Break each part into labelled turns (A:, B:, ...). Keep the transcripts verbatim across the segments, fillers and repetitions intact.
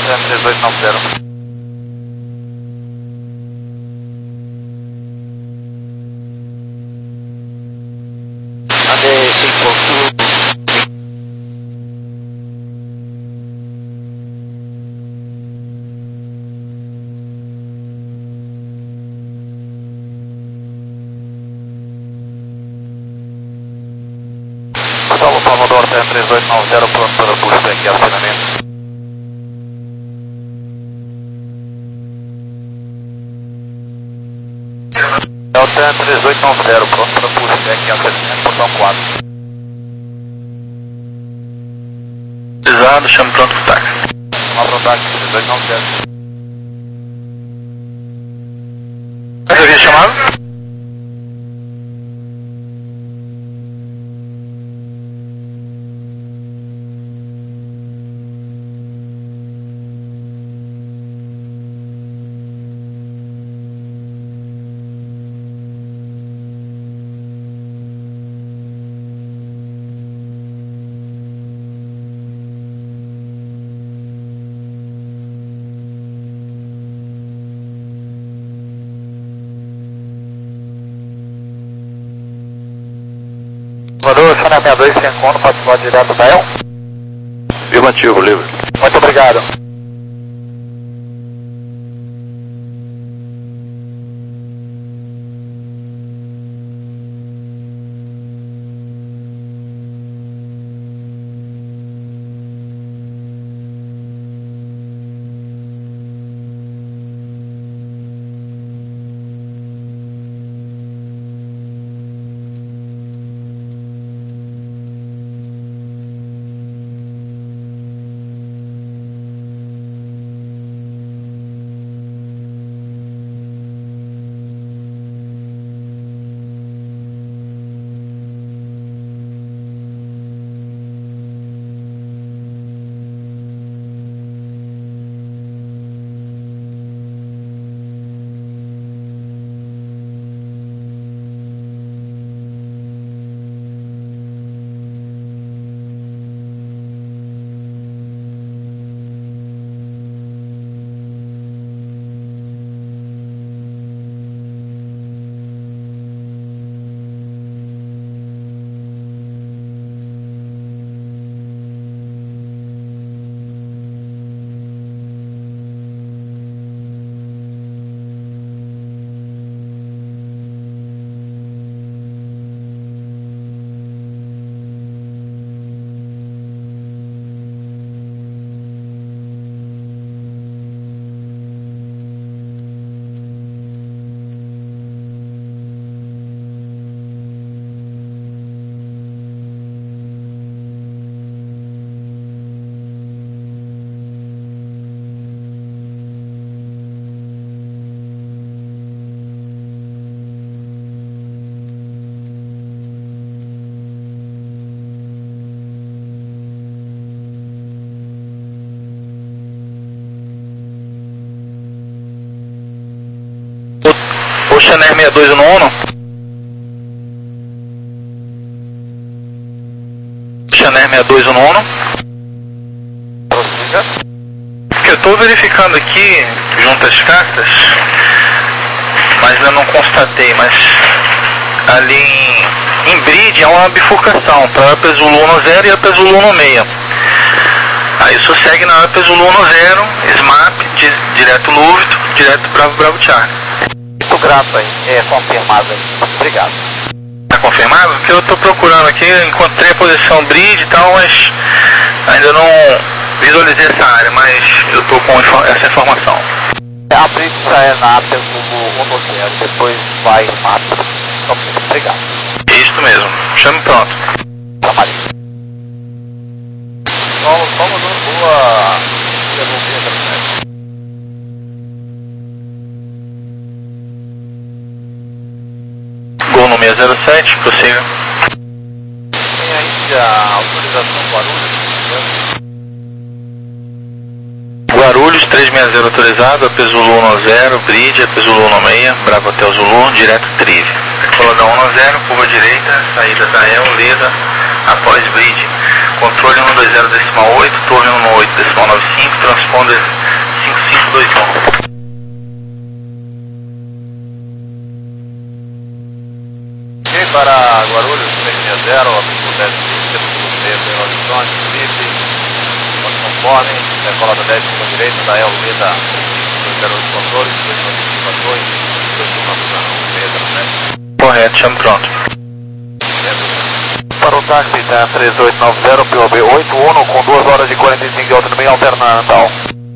A: três oito nove zero. Andei cinco. Gustavo Salvador, três oito nove zero, pronto para pushback e acionamento. Delta três oito nove zero, pronto para pushback e acionamento, portão quatro.
B: Precisado, chame pronto para táxi.
A: Uma pronto táxi, três oito nove zero.
B: Você havia chamado?
A: Salvador, Channel sessenta e dois, sem encontro, pode voar direto da El?
B: Afirmativo, livre.
A: Muito obrigado.
B: O Channel sessenta e dois no Uno. Channel sessenta e dois no Uno.
A: Prossiga.
B: Eu estou verificando aqui, junto às cartas, mas ainda não constatei, mas ali em, em Bridge há uma bifurcação para Upper Zulu no zero e Upper Zulu no seis. Aí isso segue na Upper Zulu no zero, S M A P, di, direto Lúvito, direto Bravo Bravo Charlie.
A: Muito grato aí, é confirmado aí. Obrigado.
B: Tá confirmado? Porque eu estou procurando aqui, encontrei a posição Bridge e tal, mas ainda não visualizei essa área, mas eu estou com essa informação.
A: A Bridge já é na Upper Zulu no zero, depois vai em S M A P. Obrigado.
B: Isso mesmo, chame pronto.
A: Trabalho. Solo, solo, boa.
B: Gol no seis zero sete, prossiga.
A: Tem ainda a autorização Guarulhos.
B: Guarulhos, trezentos e sessenta autorizado, Upper Zulu no zero, Bridge, Upper Zulu no seis, Bravo Hotel Zulu, direto Trive. Colodão um no zero, curva direita, saída da E L, Leda, após Bridge. Controle um dois zero decimal oito, torre um oito decimal noventa e cinco, transponder dois um.
A: Ok, para Guarulhos, três seis zero, abrigo dez pelo horizonte, livre, conforme, decolada dez para a direita, da Elvida, dois zero oito controles, dois notificações, dois um na meia zero sete.
B: Correto, chame pronto.
A: Para o táxi, tá três oito nove zero, P O B oito um, com duas horas e quarenta e cinco de autonomia alternada.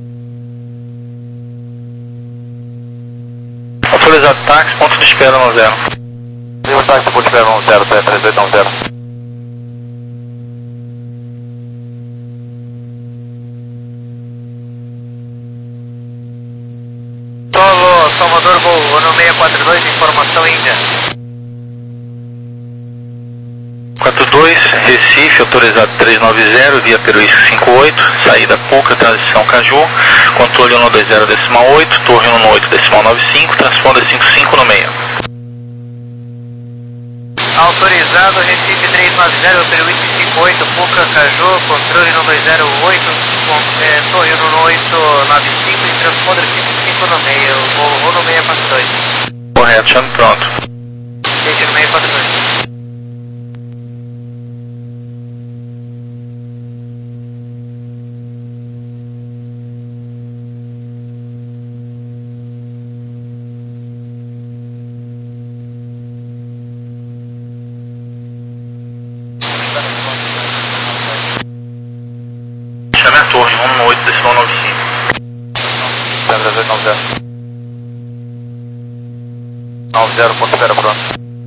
B: Autorizado táxi, ponto de espera no zero.
A: E o táxi ponto de espera no zero, tá três oito nove zero. Solo Salvador Gol, ano seis quatro dois, informação Índia.
B: quatro dois, Recife, autorizado três nove zero, via Peruísco cinco oito, saída Cuca, transição Caju, controle um dois zero decimal oito, torre um oito decimal nove cinco, transponder cinco cinco no meio.
A: Autorizado Recife três nove zero, Peruísco cinco oito, Cuca, Caju, controle um dois zero oito, com, é, torre um oito nove cinco e transponder cinco cinco no meio, voo no seis quatro dois.
B: Correto, chame pronto.
A: Deixe no seis quatro dois.
B: Chame a torre um oito decimal nove cinco.
A: três oito nove zero. nove zero, ponto espera pronto.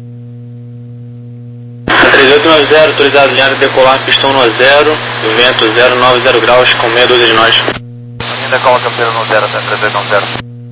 C: três oito nove zero, autorizado linha de decolar, pistão no zero, vento zero nove zero graus, com meia dúzia de nós.
A: Ainda coloca campeiro no zero, tá três oito nove zero.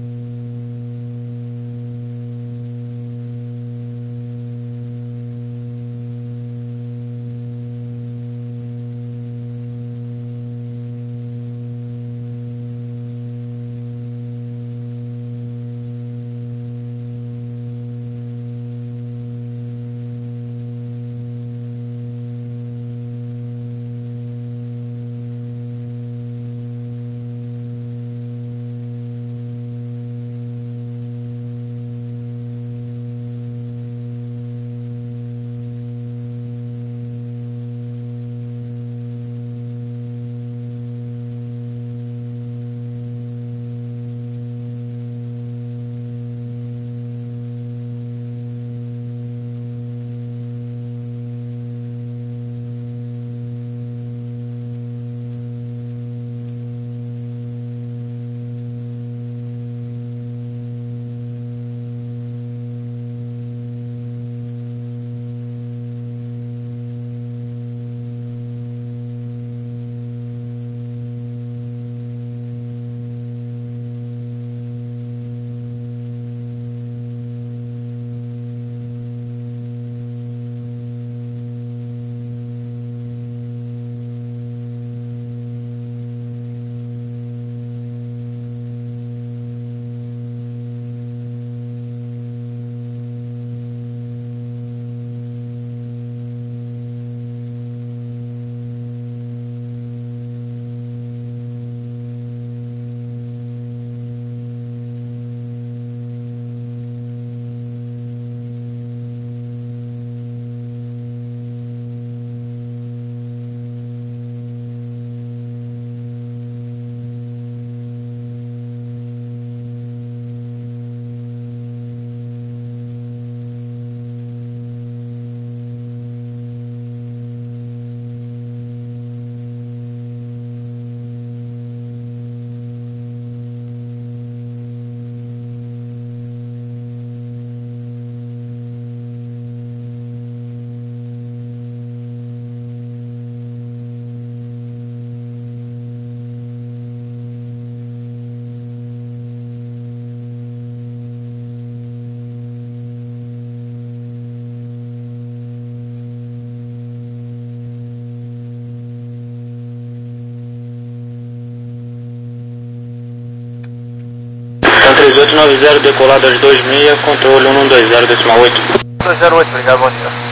C: três oito nove zero, decolado às dois e meia, controle um dois zero decimal oito.
A: dois zero oito, obrigado, bom dia.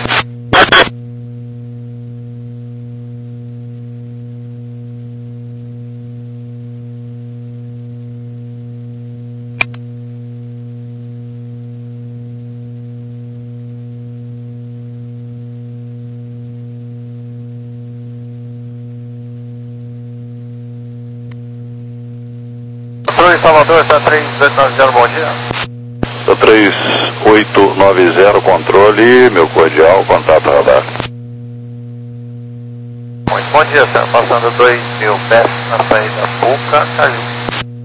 A: Cruz, Salvador, está três oito nove zero, bom dia.
D: Está três oito nove zero, controle, meu cordial, contato radar.
A: Muito bom dia, senhor. Passando dois mil pés na saída Puca, Caju.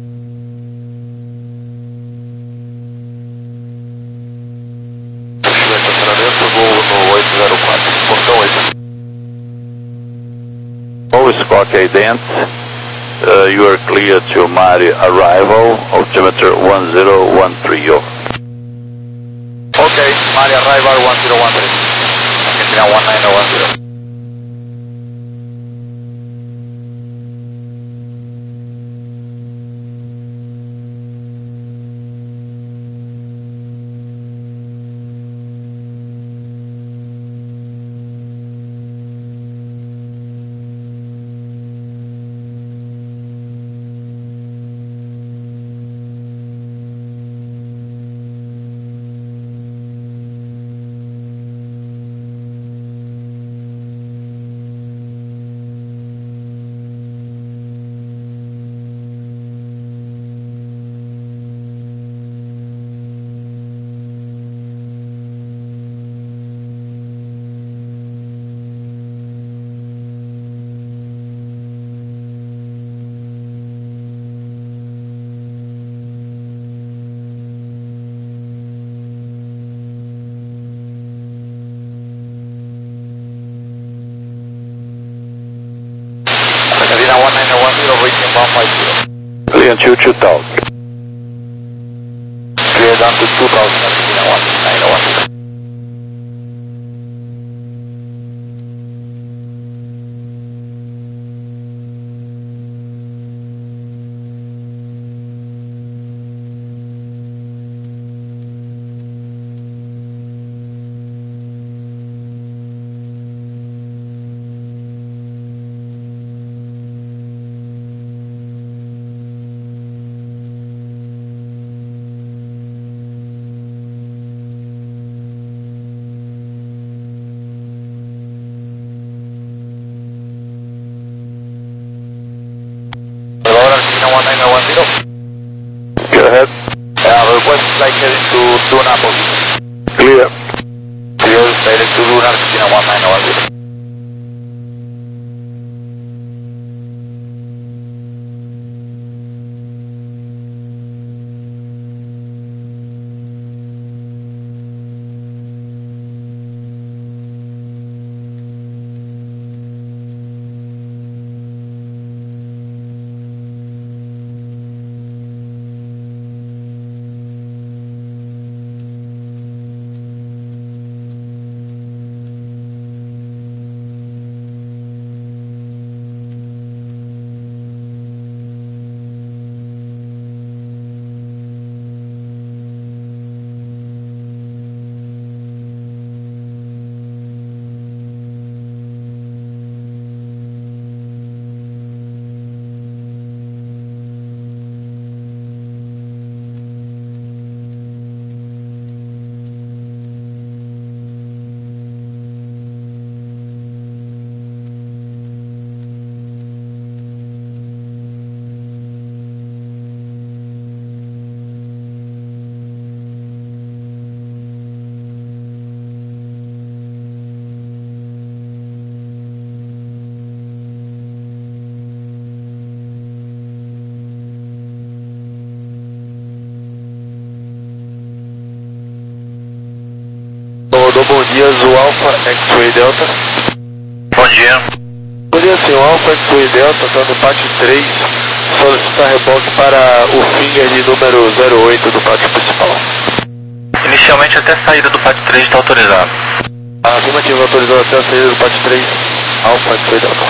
D: Squawk ident, uh, you are clear to Mari arrival, altimeter one zero one three. Over.
A: Okay, Mari arrival one zero one three. Argentina one nine zero one zero. one nine zero one zero, reaching one five zero.
D: Clear to two thousand.
A: Clear down to two thousand, Argentina one nine zero one zero. one nine zero one zero.
D: Go ahead.
A: Uh, request flight heading to Luna position.
D: Clear.
A: Clear, direct to Luna, Argentina one nine zero one zero. Bom dia, Zoo Alpha X-Ray Delta.
B: Bom dia.
A: Bom dia, senhor. Alpha X-Ray Delta, está no pátio três, solicitar reboque para o finger de número zero oito do pátio principal.
B: Inicialmente até a saída do pátio três está autorizado.
A: Afirmativo, autorizado até a saída do pátio três, Alpha X-Ray Delta.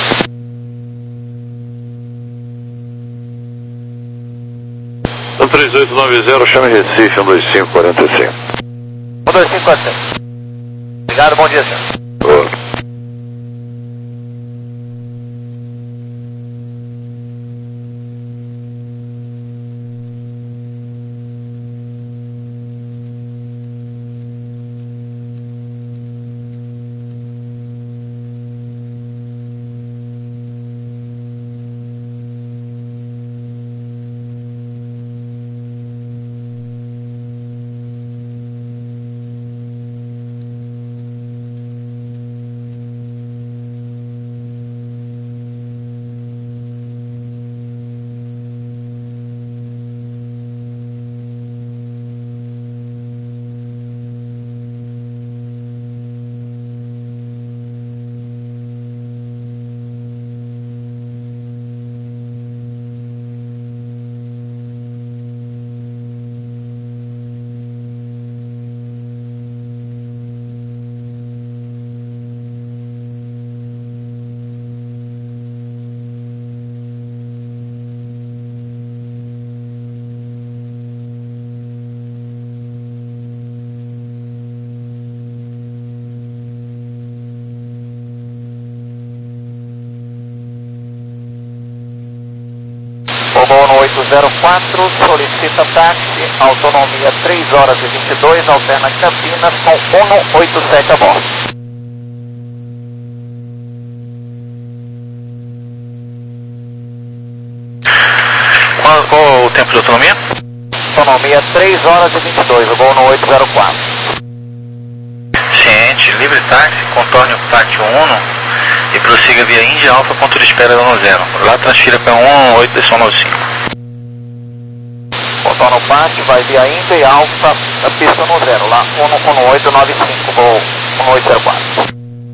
D: três oito nove zero, chame Recife, um dois cinco quatro cinco.
A: um dois cinco quatro cinco. Obrigado, bom dia, senhor.
D: Boa.
A: oito zero quatro, solicita táxi, autonomia três horas e vinte e dois, alterna Campinas com cento e oitenta e sete a bordo.
B: Qual, qual o tempo de autonomia?
A: Autonomia três horas e vinte e dois, o voo no oito zero quatro.
B: Ciente, livre táxi, contorne o pátio um e prossiga via Índia Alfa, ponto de espera da um zero. Lá transfira para um oito nove cinco.
A: Contorna o pátio, vai via Índia e Alfa, a pista no zero, lá um oito nove cinco, voo um oito zero quatro.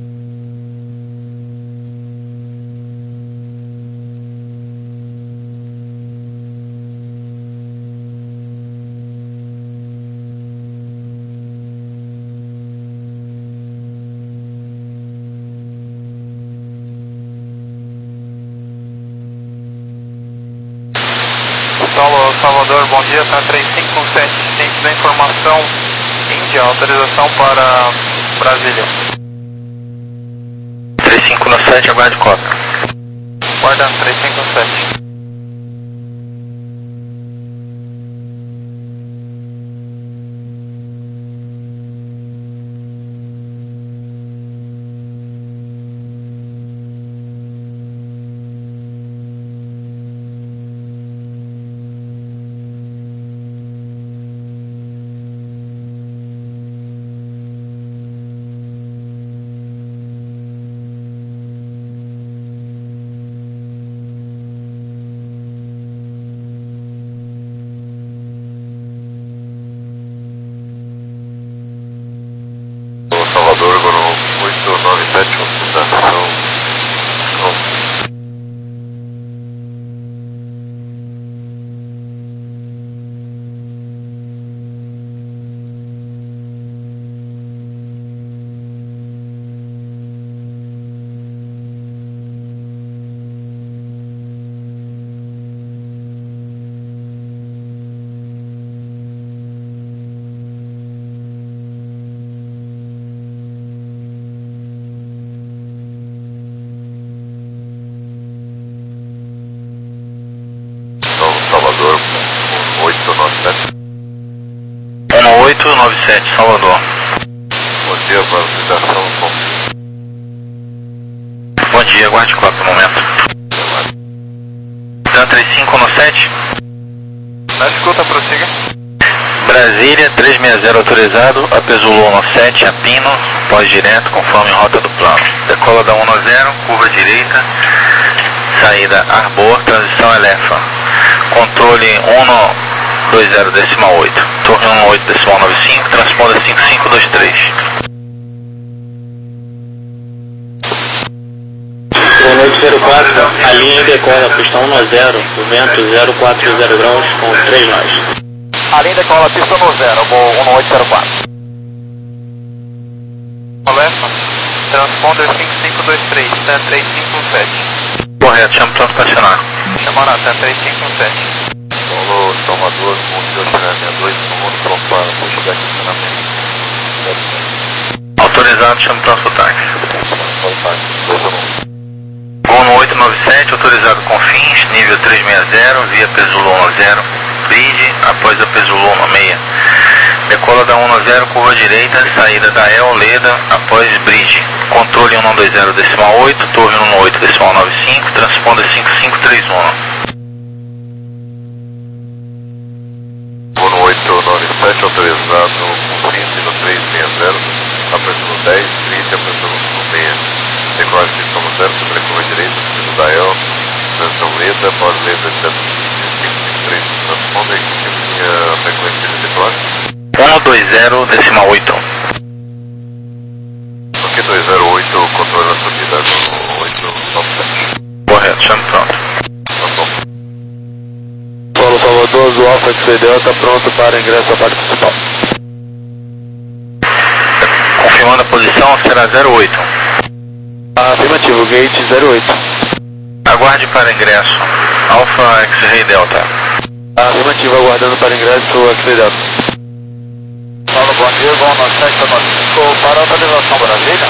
E: Salvador, bom dia, tá três cinco um sete, ciente da informação Índia, autorização para Brasília.
B: três cinco um sete, aguarde cópia.
E: Guarda três cinco um sete.
D: Salvador, Guru oito nove sete, fundação. Salvador, um oito nove sete.
B: um oito nove sete, Salvador.
D: Bom dia, validação.
B: Bom dia, aguarde cópia um momento. Dan três cinco um sete.
E: Na escuta, prossiga.
B: Brasília, três seis zero autorizado, Apesulu um sete, Apino, pós-direto, conforme rota do plano. Decola da um zero, curva direita, saída Arbor, transição Elefa. Controle um dois zero decimal oito, torre um oito decimal nove cinco, transponda cinco cinco dois três.
C: um oito zero quatro, a linha decola, pista um zero, vento zero quatro zero graus com três nós.
A: A linha decola, pista no zero, voo um oito zero quatro.
E: Alefa, transponder cinco cinco dois três, T três cinco um sete.
B: Correto, chama para estacionar.
E: Chamará, T três cinco um sete.
D: Paulo, Salvador, bom dia, sessenta e dois, comando proparo, vou chegar aqui no estacionamento.
B: Autorizado, chama para o táxi. Voo no oito nove sete, autorizado com fins, nível três seis zero, via Apesulu um zero, bridge, após Apesulu um seis. Decola da um zero, curva direita, saída da El Leda, após bridge. Controle um dois zero decimal oito, torre um oito decimal nove cinco, transponda cinco cinco três um.
D: Voo oito nove sete, autorizado com fins, nível três seis zero, Apesulu dez, bridge, Apesulu um seis. Decola de São zero, sobre a curva direita, sentido da El, transição Leda, após Leda, cinco cinco três, transponda a frequência de decola.
B: um dois zero decimal oito.
D: Ok, dois zero oito, controle da subida no oito nove sete.
B: Correto, chame pronto.
D: Tá bom.
F: Paulo Salvador, do Alfa X P Delta, pronto para ingresso à parte principal.
B: Confirmando a posição, será zero oito.
F: Afirmativo, gate zero oito.
B: Aguarde para ingresso, Alfa X-Ray Delta.
F: Afirmativo, aguardando para ingresso X P Delta.
A: Paulo, bom dia, voo no sete nove cinco, para autorização Brasília.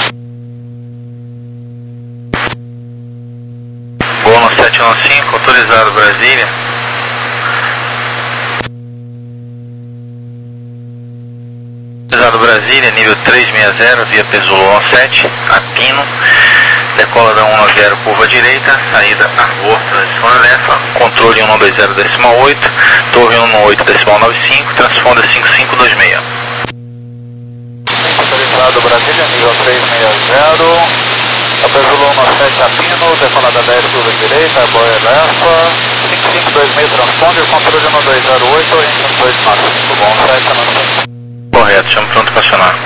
B: Voo no sete nove cinco, autorizado Brasília. nível trezentos e sessenta, via Pesulon sete, a pino, decola da um nove zero, curva direita, saída Arbor, transição Alefa, controle um nove zero decimal oito, torre um nove oito decimal nove cinco, transfonda cinco cinco dois seis.
A: Autorizado Brasília, nível trezentos e sessenta, a Pesulon sete, a pino, decolada dez, curva direita, Arbor Alefa, cinco cinco dois seis, transponder, controle um nove dois zero oito, engine dois máximo, bom sete, anota.
B: Correto, chamo pronto para acionar.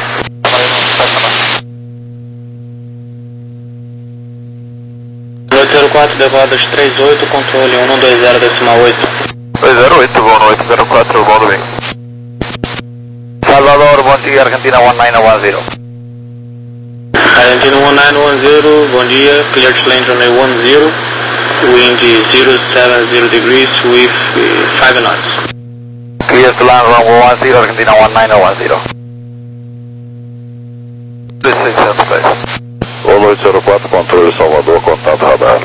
C: oito zero quatro, decoradas três oito, controle um nove zero decimal oito.
D: dois zero oito, voo no oito zero quatro, voo do bem.
A: Salvador, bom dia, Argentina um nove um zero.
C: Argentina um nove um zero, bom dia, clear to land runway one zero, wind zero seven zero degrees with five knots.
A: Clear to land runway one zero, Argentina um nove um zero.
D: seiscentos pés.
F: Voo oito zero quatro, controle Salvador, contato radar.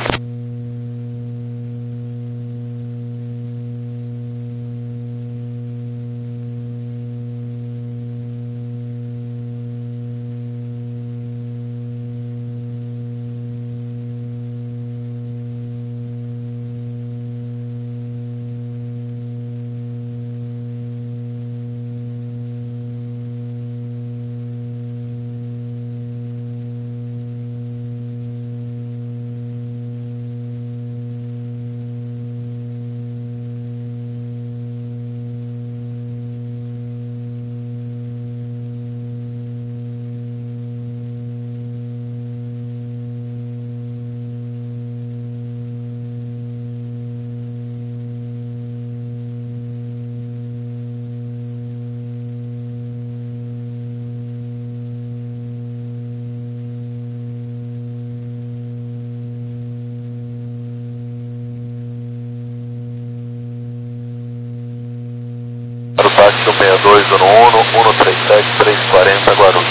D: Táxi um seis dois, Uno Uno, um três sete, três quarenta, Guarulhos.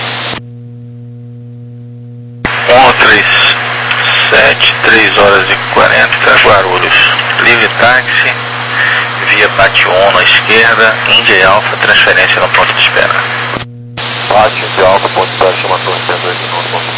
B: um três sete, três horas e quarenta, Guarulhos. Livre táxi, via Bate-On à esquerda, Índia e Alfa, transferência no ponto de espera.
D: Bate de alta, ponto de espera, chama torre cento e dois de novo.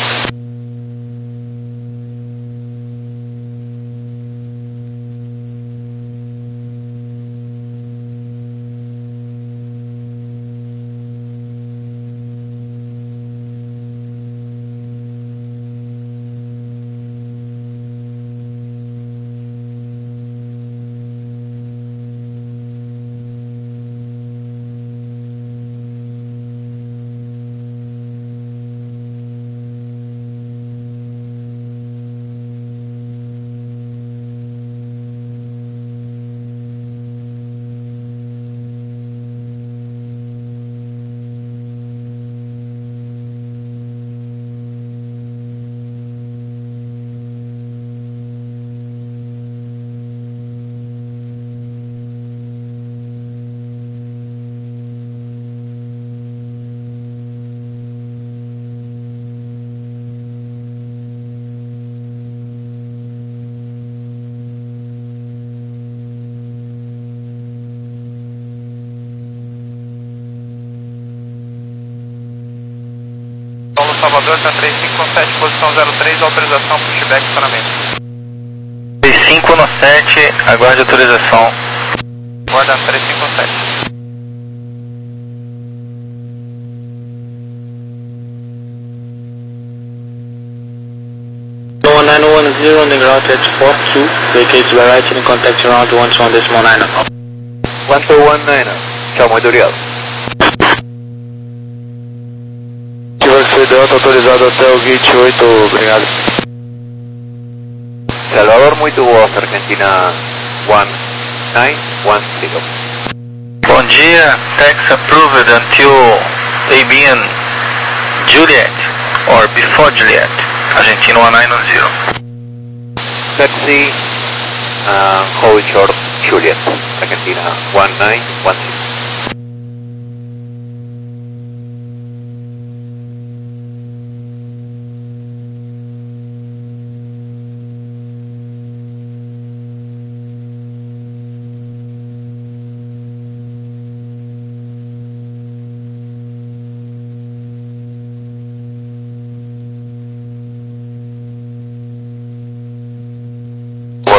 E: Paulo Salvador, está três cinco um sete, posição zero três, autorização pushback estacionamento.
B: três cinco um sete, aguarde autorização.
E: Guarda três cinco um sete.
C: one nine one zero on the ground at four two, vacate by right and contact around one two one decimal nine.
A: one two one nine, tchau, muito obrigado.
F: X Delta autorizado até o gate oito, obrigado.
A: Salvador, muito boa, Argentina um nove um zero.
B: Bom dia, tax approved until A B N Juliet or before Juliet, Argentina um nove um zero.
A: Taxi, uh, hold short Juliet, Argentina um nove um zero.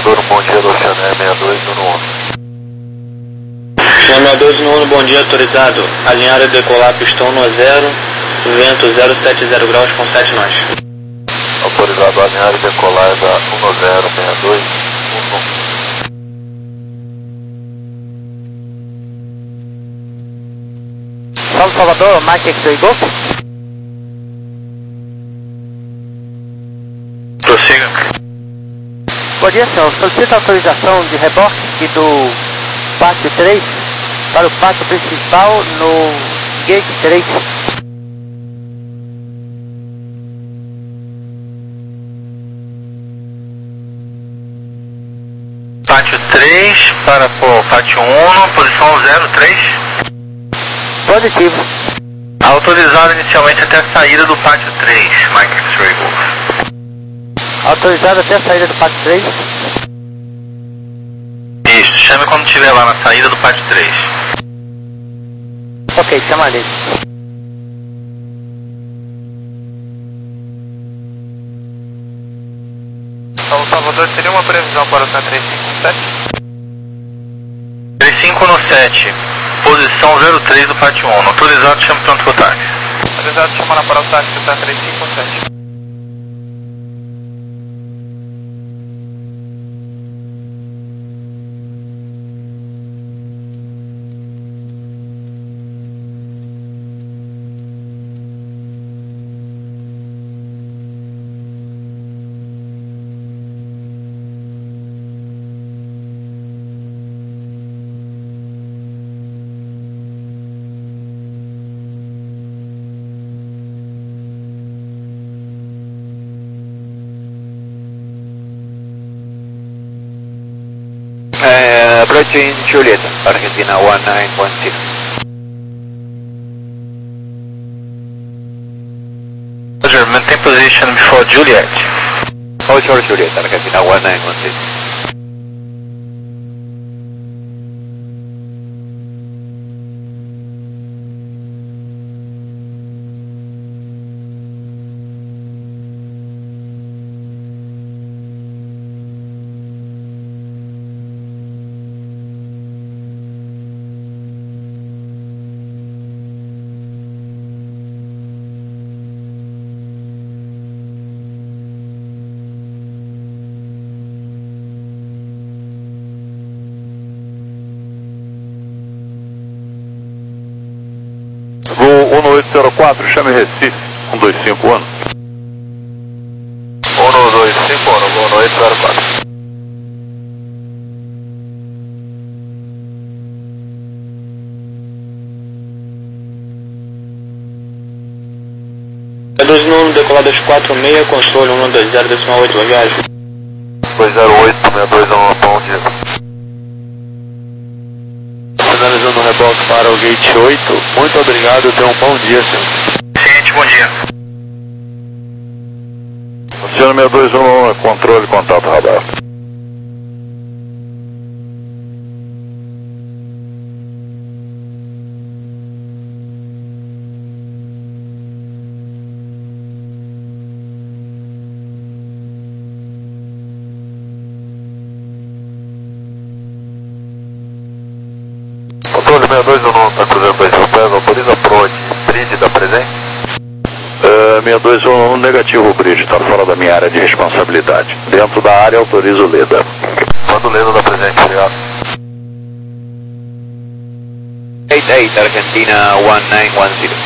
D: Salvador, um bom dia do Oceané sessenta e dois no onze.
C: sessenta e dois no um, bom dia, autorizado. Alinhar e decolar pistão no zero, vento zero sete zero graus com sete nós.
D: Autorizado a alinhar e decolar da um zero sessenta e dois, um.
G: Salve Salvador, Mike X-Ray Golf.
B: Prossiga.
G: Bom dia, senhor. Solicito autorização de reboque aqui do pátio três para o pátio principal no gate três.
B: Pátio três para o pátio um, posição zero três.
G: Positivo.
B: Autorizado inicialmente até a saída do pátio três, Mike X-Ray Golf.
G: Autorizado até a saída do pátio três.
B: Isso, chame quando estiver lá na saída do pátio três.
G: Ok, chama ali.
E: Salve Salvador, teria uma previsão para o T três cinco sete?
B: três cinco no sete, posição zero três do pátio um. Autorizado, chame pronto pro táxi.
E: Autorizado, chamar para o táxi do T três cinco sete.
A: Uh, approaching Juliet, Argentina one nine one zero.
B: Roger, maintain position before Juliet.
A: Offshore Juliet, Argentina one nine one zero.
D: Gol um oito zero quatro, chame Recife, um dois cinco um.
A: um dois cinco um, Gol um oito zero quatro.
C: dois no um, decoladas quatro seis, console um dois zero decimal oito, boa viagem.
D: dois zero oito, sessenta e dois um, bom dia.
F: Finalizando o reboque para o gate oito. Muito obrigado, tenha um bom dia, senhor.
B: Ciente, bom dia.
D: Oceano sessenta e dois um, controle, contato radar. Controle sessenta e dois um, está cruzando dois mil pés, autoriza Prod, bridge da presente? Uh, sessenta e dois um, negativo, bridge, está fora da minha área de responsabilidade. Dentro da área, autorizo o Leda. Manda o Leda da presente, obrigado.
A: eight eight, Argentina one nine one zero.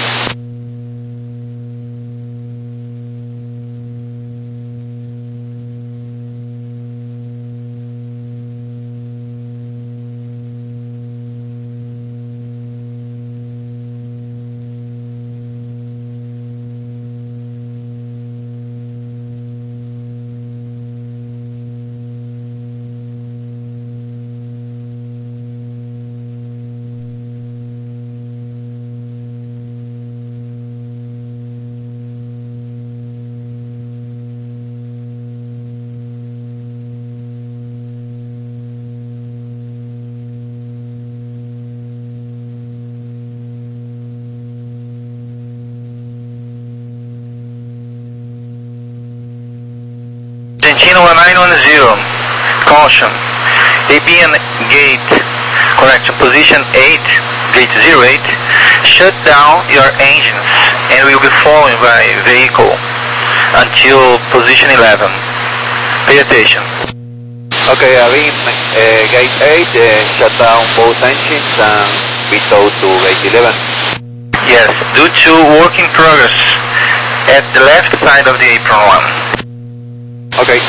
B: Argentina one nine one zero. Caution. A B N gate, correction, position eight, gate zero eight, shut down your engines and will be followed by vehicle until position eleven. Pay attention.
A: Okay, A B N uh, gate eight, uh, shut down both engines and be towed to gate eleven.
B: Yes, due to work in progress at the left side of the apron one.
A: Ok.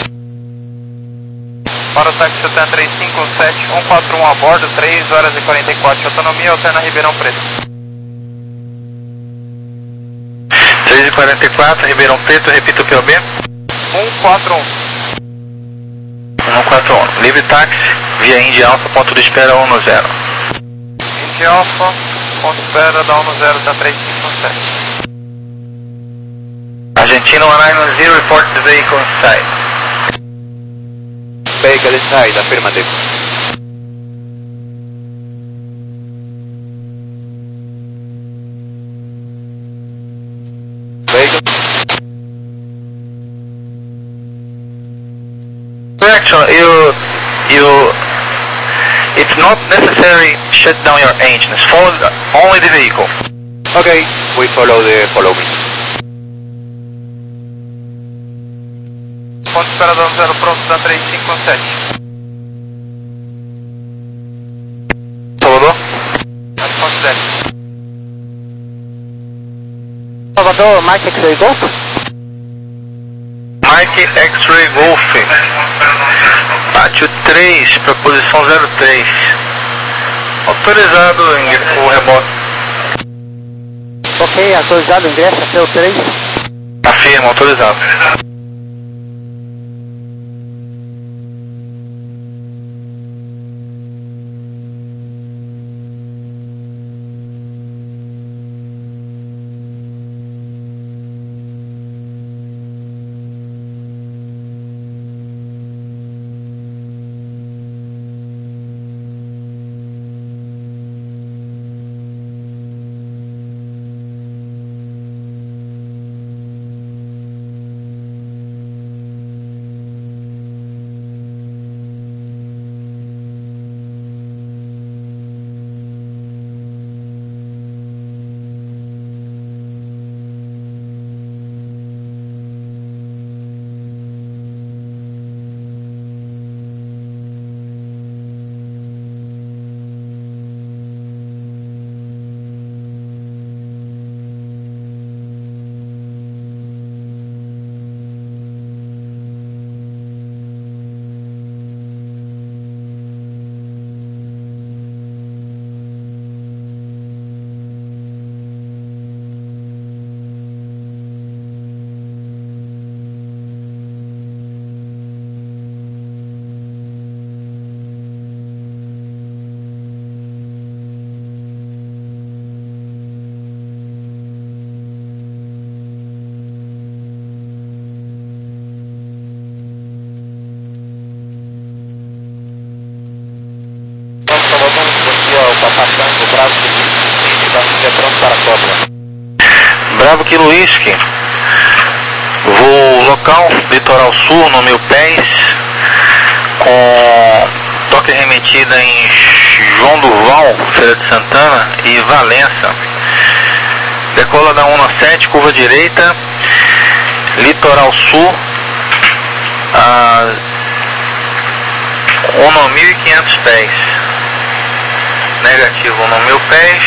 E: Para o táxi T três cinco sete um quatro um a bordo, três horas e quarenta e quatro de autonomia, alterna Ribeirão Preto.
B: três e quarenta e quatro, Ribeirão Preto, repita o P O B.
E: um quatro um.
B: um quatro um, livre táxi, via Indy Alpha, ponto de espera um no zero.
E: Indy Alpha, ponto de espera da um no zero, T três cinco sete.
B: Argentina one nine zero, report the vehicle inside.
A: Vehicle inside, affirmative. Vehicle.
B: Correction, you, you, it's not necessary shut down your engines, follow the, only the vehicle.
A: Okay, we follow the, follow me.
E: Ponto de espera da um zero pronto, T três cinco sete.
B: Salvador?
E: Response dez.
G: Salvador, Mike X-Ray Golf?
B: Mike X-Ray Golf. Pátio três, para posição zero três. Autorizado o reboque.
G: Ok, autorizado o ingresso até o três.
B: Afirma, autorizado. Bravo Kilo Whisky, voo local, litoral sul, no Mil Pés, com toque remetida em João Durval, Feira de Santana e Valença. Decola da um no sete, curva direita, litoral sul, a um no mil e quinhentos pés. Negativo no Mil Pés.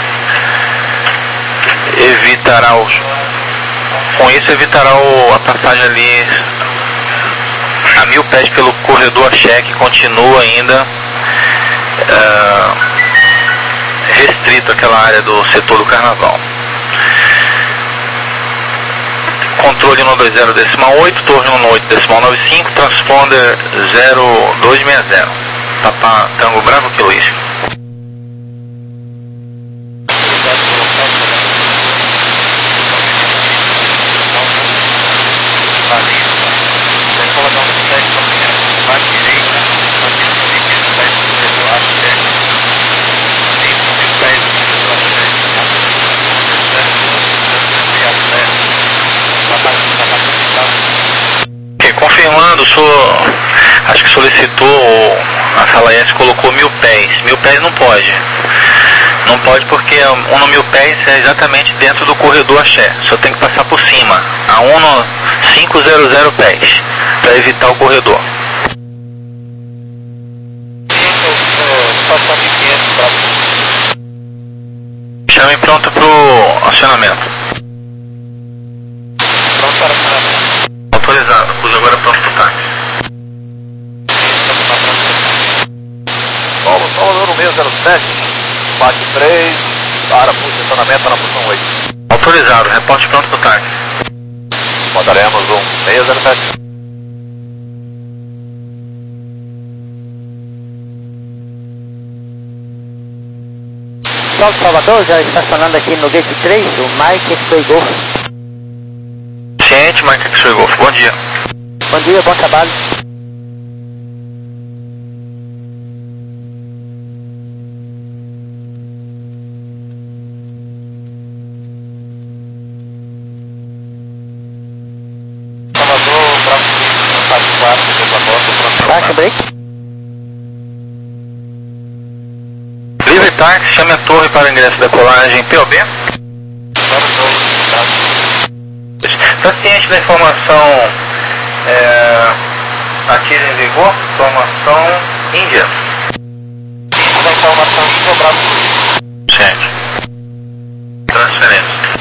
B: Evitará os, com isso evitará o, a passagem ali a mil pés pelo corredor Axé, que continua ainda uh, restrito àquela área do setor do Carnaval. Controle no dois zero decimal oito, torre no oito decimal noventa e cinco, transponder zero dois seis zero. Papa Tango Bravo Kilo Whisky. Confirmando, sou acho que solicitou, a sala S colocou mil pés. Mil pés não pode. Não pode porque a Uno mil pés é exatamente dentro do corredor axé. Só tem que passar por cima. A Uno quinhentos pés, para evitar o corredor. Chame pronto pro acionamento.
E: Pronto para acionamento.
B: Autorizado. Usa agora pronto pro táxi.
A: Paulo, Salvador seis zero sete, bate três, para por estacionamento na posição oito.
B: Autorizado. Reporte pronto pro táxi.
A: Rodaremos um seis zero sete.
G: Salve Salvador, já estacionando aqui no Gate três, o Mike X-Ray Golf.
B: Ciente, Mike X-Ray Golf. Bom dia.
G: Bom dia, bom trabalho.
E: Salvador, Bravo quatro quatro, desabordo, pronto.
G: Baixa break.
B: Livre táxi, chame a torre para o ingresso da colagem P O B. Está ciente da informação é, atira em vigor, informação Índia.
E: Da informação Índia, Bravo.
B: Certo. Transferência.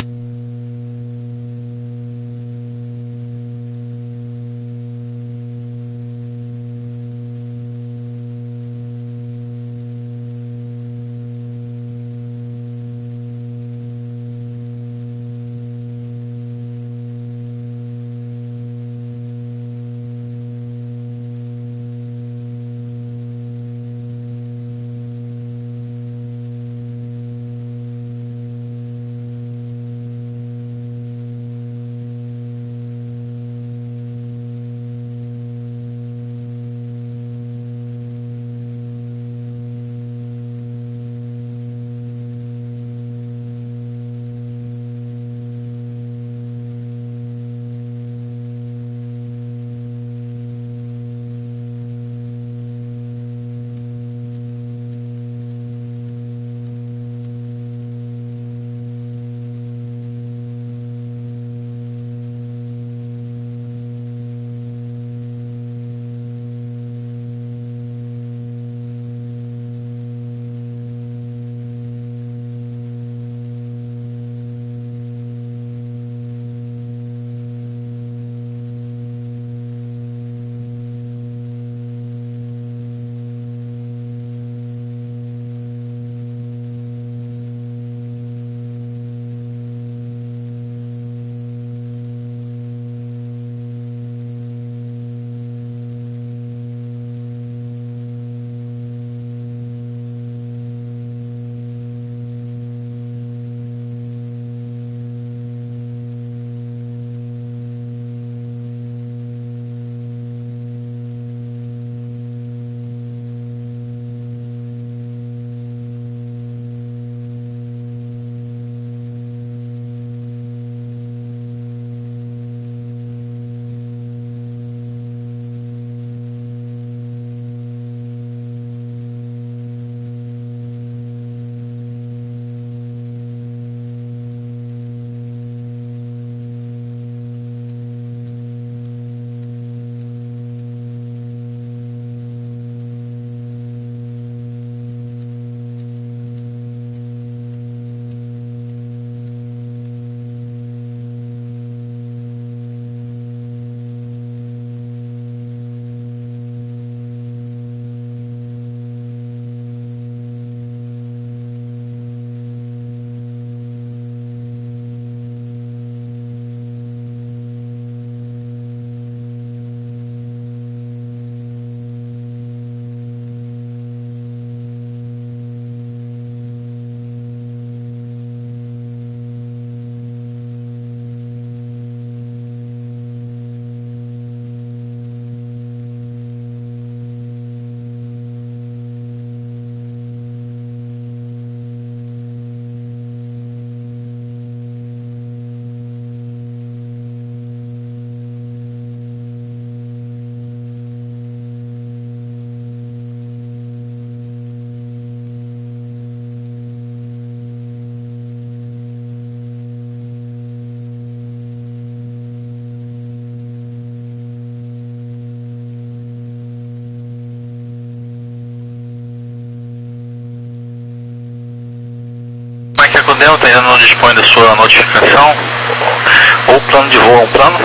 B: Delta ainda não dispõe da sua notificação? Ou plano de voo é um plano?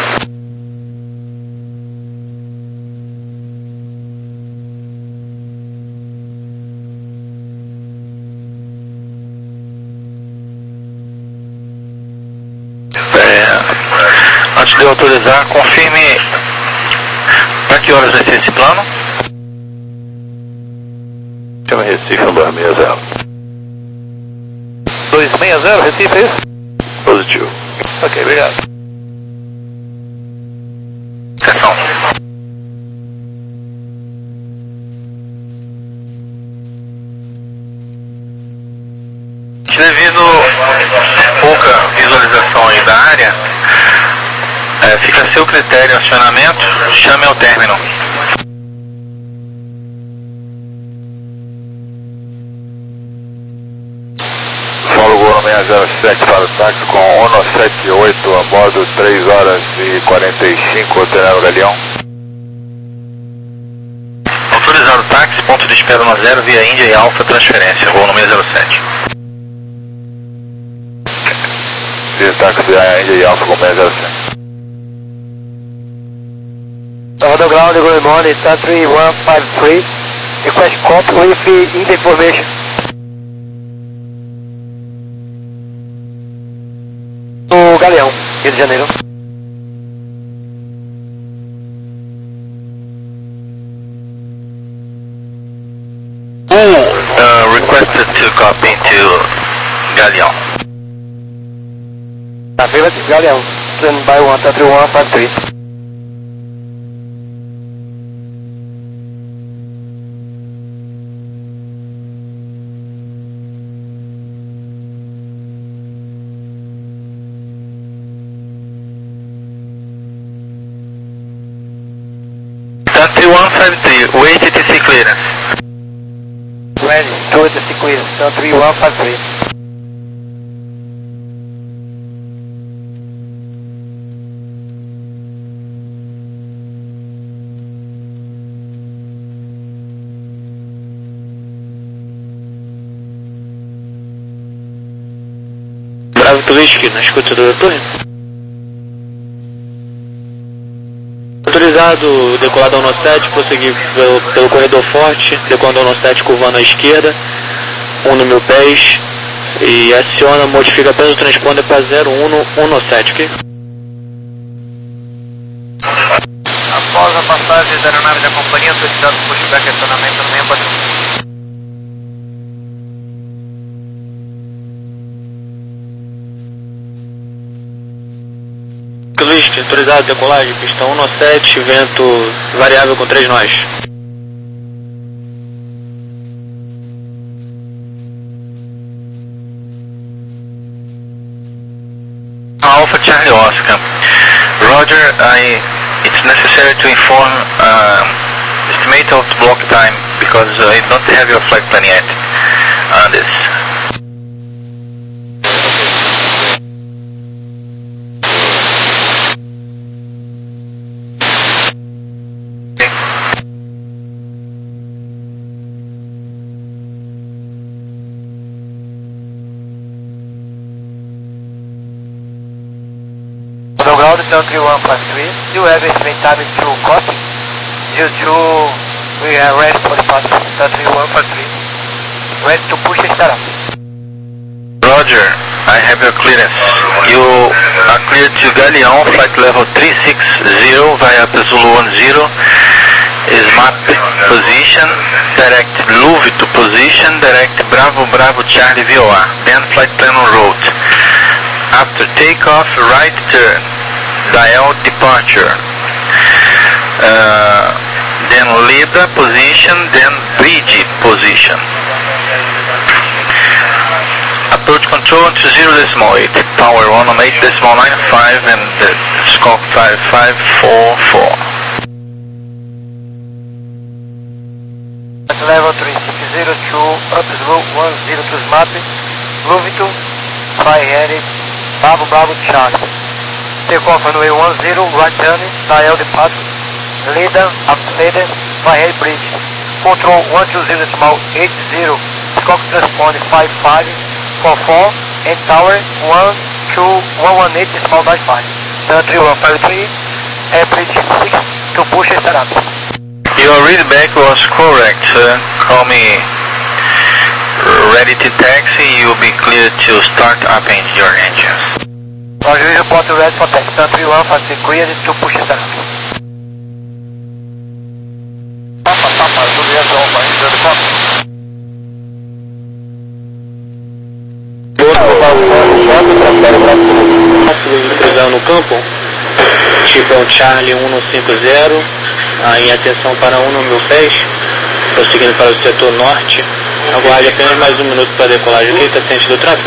B: É, antes de eu autorizar, confirme para que horas vai ser esse plano?
D: Chama Recife, dois seis zero.
A: dois seis zero, Recife, é isso?
D: Positivo.
A: Ok, obrigado.
B: Atenção. Devido a pouca visualização aí da área, é, fica a seu critério o acionamento, chame ao término.
D: Paulo Gol seis zero sete para o táxi com um sete oito a bordo, três horas e quarenta e cinco, Hotel Galeão.
B: Autorizado táxi, ponto de espera no zero, via Índia e Alfa, transferência, voo no seis zero sete.
D: Via táxi via Índia e Alfa com seis zero sete.
G: Rodel ground, good morning, Star three one five three, request copy with India information. O Galeão, Rio de Janeiro.
B: Who uh, requested to copy to Galeão?
G: Affirmative, Galeão, stand by one Star three one five three.
B: three one five three, wait A T C clearance.
G: Ready, to A T C clearance, Star three one five three.
C: Bravo Turístico, na escuta do torre. Autorizado, decolado ao sete, prosseguir pelo, pelo corredor forte, decolando ao sete, curvando à esquerda, um no mil pés, e aciona, modifica apenas o transponder para zero um no um sete, ok?
E: Após a passagem da aeronave da companhia, solicitado pushback acionamento no meio patrimônio.
C: List, autorizado, decolagem, pistão um sete, vento variável com três nós.
B: Alpha Charlie Oscar. Roger, I, it's necessary to inform uh, estimate of block time because uh, I don't have your flight plan yet on this.
G: Rodel ground, Star three one five three, still have estimate time to copy, due to we are ready for departure, Star three one five three, ready to push and start up.
B: Roger, I have your clearance. You are cleared to Galeão, flight level three six zero via Zulu one zero, is map position, direct Luve to position, direct Bravo Bravo Charlie V O R, then flight plan en route. After takeoff, right turn, dial departure, uh, then Leda position, then bridge position. Approach control to zero decimal eight, power one on eight decimal nine five and uh, scope five five four four.
G: Level three six zero two, up Zulu one zero to SMAP, Luve to, fly headed, Bravo Bravo Charlie. Take off runway one zero, right turn, dial departure, Leda, after Leda, fly head bridge. Control one two zero decimal eight zero, Scope transponder five five four four, and tower one two one one eight decimal dash five. Turn three one five three, average six to push and start up.
B: Your readback was correct, sir. Call me ready to taxi, you'll be clear to start up in your engines.
G: Roger, you report to ready for taxi. Turn three one five three, clear to push and start up.
D: Papa, Papa, Julieta Alfa, India, Papa.
C: Cruzando no campo, tipo é um Charlie um cinco zero, em atenção para um no mil pés, prosseguindo para o setor norte. Aguarde apenas mais um minuto para decolagem. O que está ciente do tráfego?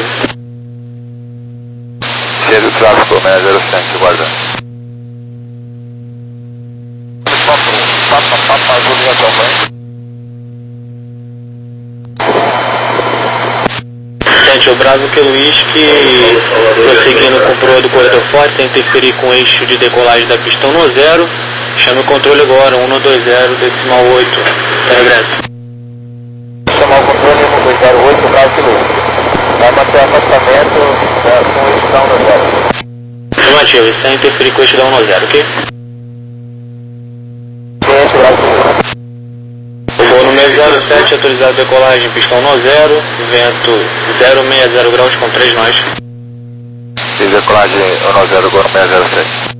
D: Ciente do tráfego, seis zero sete, guarda. Papa, Papa, Julieta Alfa.
C: O Bravo que Luiz, que prosseguindo com o proa do corredor forte, sem interferir com o eixo de decolagem da pista um zero, chame o controle agora, um dois zero, decimal oito, tá regresso.
D: Chamar o controle um dois zero oito, Bravo que Luiz. Vai manter afastamento uh, com o eixo da um zero.
C: Afirmativo, sem interferir com o eixo da um zero, ok?
D: Ciente, Bravo que Luiz.
C: Voo número zero sete, autorizado decolagem, pista um zero, vento zero seis zero graus com três nós.
D: Fiz decolagem um zero, agora seis zero sete.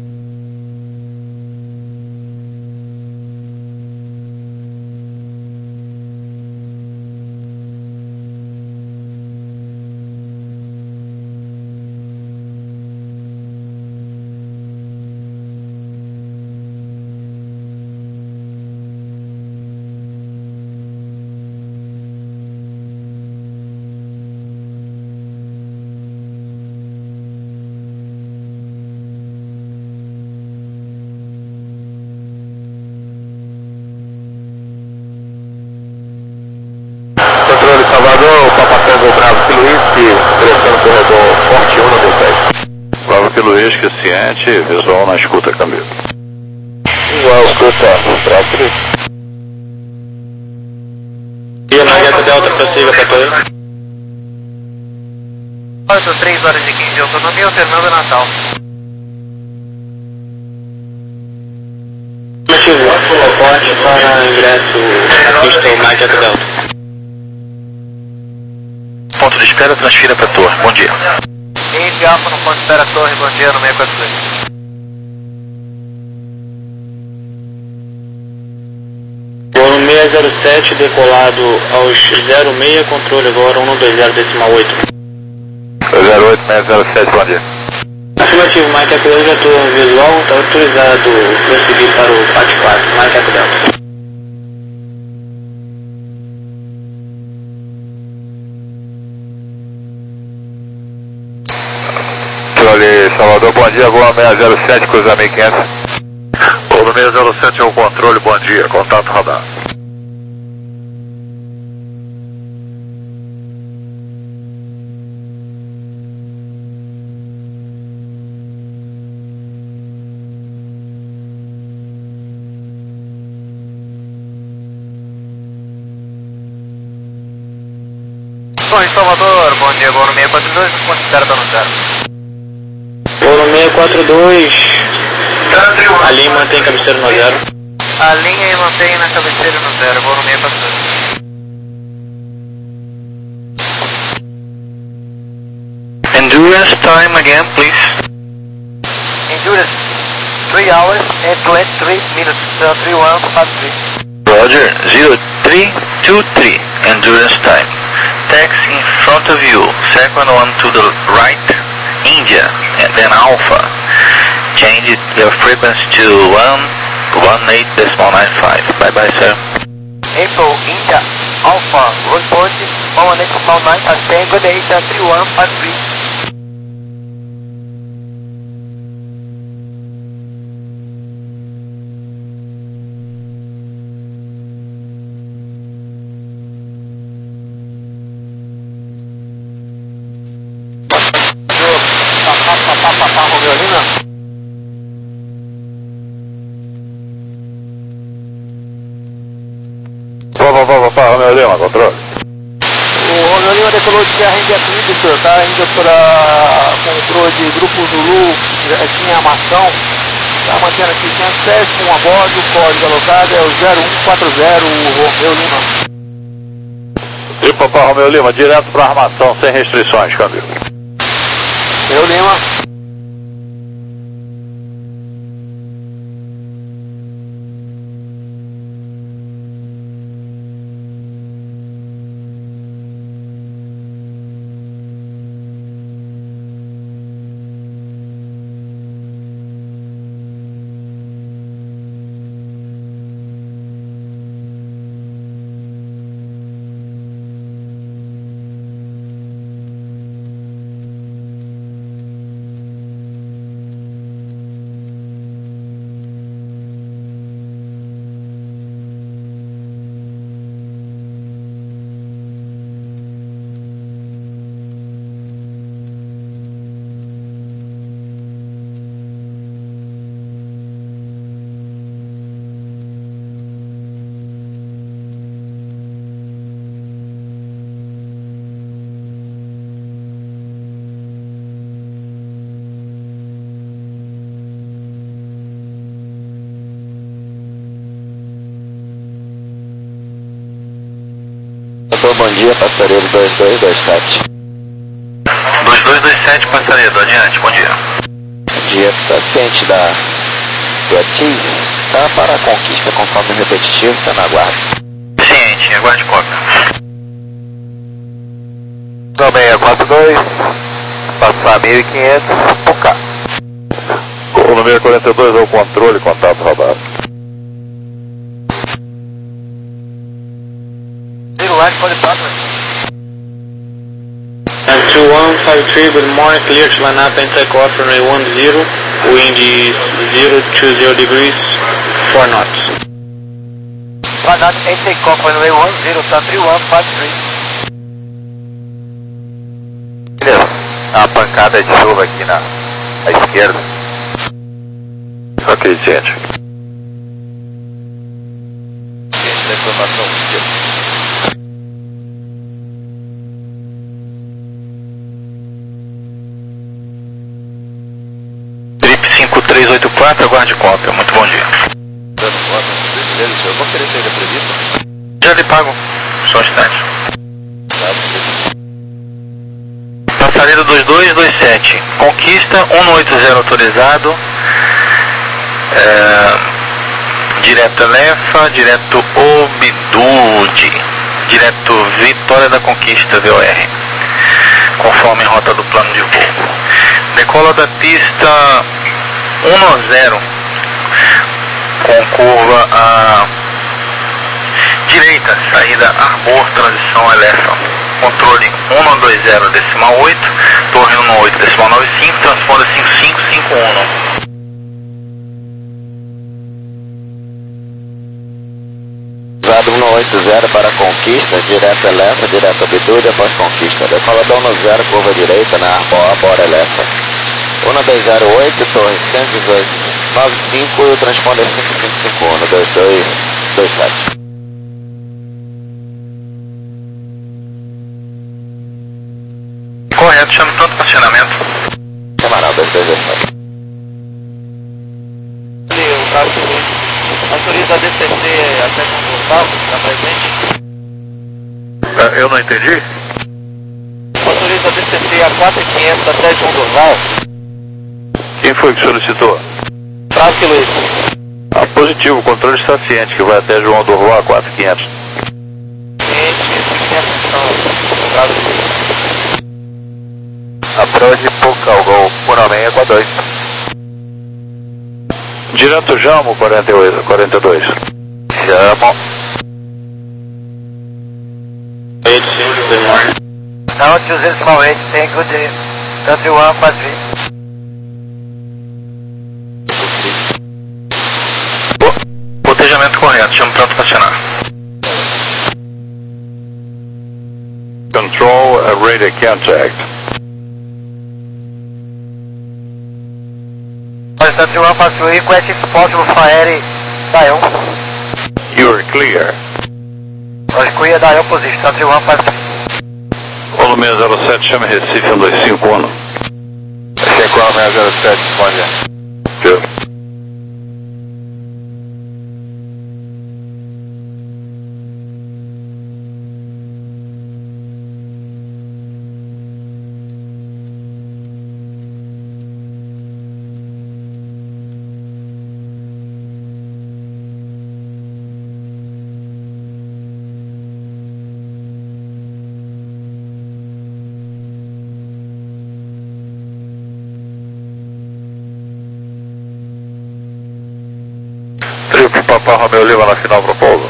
D: Salvador, Papa Tango Bravo que Luiz, direção corredor Forte um no mil pés. Bravo que Luiz, que ciente, visual na escuta, câmbio. Visual, escuta, Bravo que Luiz.
C: E a Margueta Delta, prossiga para todo.
E: oito, três horas e quinze de autonomia, Fernando Natal.
C: Afirmativo, reporte para ingresso na pista Margueta Delta.
B: Ponto de espera, transfira para a torre. Bom dia.
E: Envie Alfa no ponto de espera torre, bom dia no seis quatro dois.
C: Voo no seis zero sete, decolado aos zero seis, controle agora um dois zero, decimal oito.
D: zero oito, seis zero sete, bom dia.
C: Afirmativo, Mike Eco Delta, já estou visual, está autorizado prosseguir para o P A T quatro, Mike Eco Delta.
D: Salvador, bom dia, Gol seis zero sete, cruzamento mil e quinhentos.
F: Gol seis zero sete é o controle, bom dia, contato radar.
E: Bom, em Salvador, bom dia, Gol no seis quatro dois, no ponto de espera da zero.
C: Voo no seis quatro dois, a linha mantém cabeceira no zero.
E: A linha e mantém na cabeceira no zero, vou no seis quatro dois.
B: Endurance time again, please.
G: Endurance, three hours and twenty-three minutes, uh, three one five three.
B: Roger, zero three two three, endurance time. Taxi in front of you, second one to the right, India, and then Alpha. Change it, your frequency to one one eight decimal nine five. Bye bye, sir.
G: April, India, Alpha, road point, one one eight decimal nine five, Tango, data three one five three.
D: Vá, vá, vá, vá, Romeo Lima, controle.
G: O Romeo Lima
H: decolou de terra Índia Twitter, senhor, tá indo para controle de grupo Zulu, tinha armação, tá mantendo aqui cento e sete com a bordo, o código alocado é o zero um quatro zero, Romeu Lima.
F: E Papai Romeu Lima, direto para armação, sem restrições, câmbio.
H: Romeu Lima.
C: Bom dia, passareiro dois dois dois sete.
B: dois dois dois sete, passareiro, adiante, bom dia.
C: Bom dia, está ciente da Beatriz? Tá para a conquista, conforme repetitivo, está na guarda.
B: Ciente, aguarde cópia.
A: seis quatro dois, passar mil e quinhentos, por cá.
F: O número quarenta e dois é o controle, contato roubado.
C: two one five three, good morning, clear to line up and take off runway one zero, wind is zero two zero degrees, four knots.
G: Line up and take off runway one zero, three one five three.
A: Beleza, uma pancada de chuva aqui na à esquerda.
F: Ok, gente.
A: Ciente da informação do dia.
B: cinco três oito quatro, aguarde cópia, muito bom dia.
A: Dando nota, beleza, senhor, vou querer saída prevista.
B: Já lhe pago, só um instante. Passareiro dois dois dois sete, conquista um oito zero autorizado, é, direto Elefa, direto Obdude, direto Vitória da Conquista, V O R, conforme rota do plano de voo. Decola da pista um zero, com curva à direita, saída Arbor, transição Elefa. Controle um dois zero decimal oito, torre um oito decimal nove cinco, transponder cinco cinco cinco um.
C: Usado um oito zero para conquista, direto Elefa, direto Obdude após conquista. Decola da um zero, curva direita na Arbor, Arbor Elefa. um dois zero oito, torre cento e dezoito nove cinco e o transponder cinco cinco cinco um, dois dois dois sete.
B: Correto, chama pronto para acionamento.
C: Semanal dois dois dois sete.
G: O caso autoriza a D C C até com Gustavo, está presente?
F: Eu não entendi?
G: Autoriza a D C C a quatro mil e quinhentos até João Durval.
F: Quem foi que solicitou?
G: Frasco Luiz.
F: Ah, positivo, o controle está ciente que vai até João Durval a quatro mil e quinhentos.
G: Ciente, sem atenção. Frasco Luiz.
A: Approach Pucal, Gol um seis quatro dois.
F: Direto Jalmo quarenta e oito, quarenta e dois.
A: Jalmo.
G: Now two zero small eight, thank good day. Country one five three.
B: Botejamento correto, chama pronto para acionar.
F: Control a radar contact.
G: Country one five three, request if possible for Air Dion.
F: You are clear.
G: North Korea Dion position, Country one five three.
F: O Paulo seis zero sete, chame Recife um dois cinco um.
D: cinco um seis zero sete, bom dia. Tchau.
F: Triplo Papa Romeo Lima na final pro Paulo.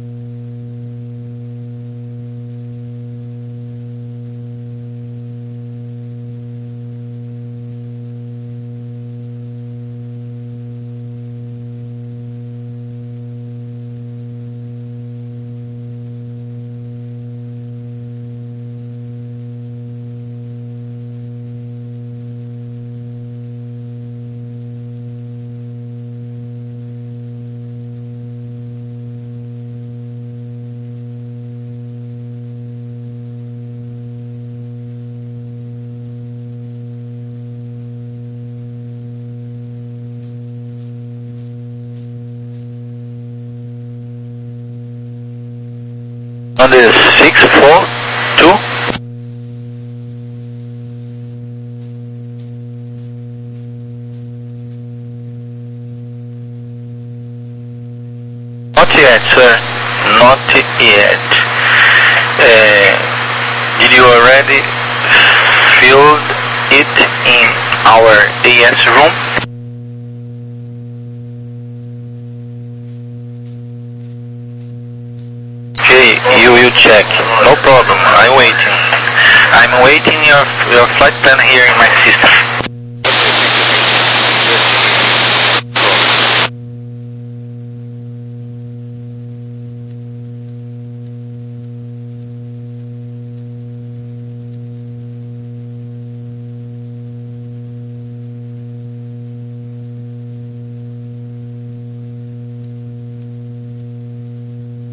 B: On the six four two. Not yet, sir. Not yet. Uh, did you already filled it in our A S room? Okay, you will check. No problem. I'm waiting. I'm waiting your your flight plan here in my system.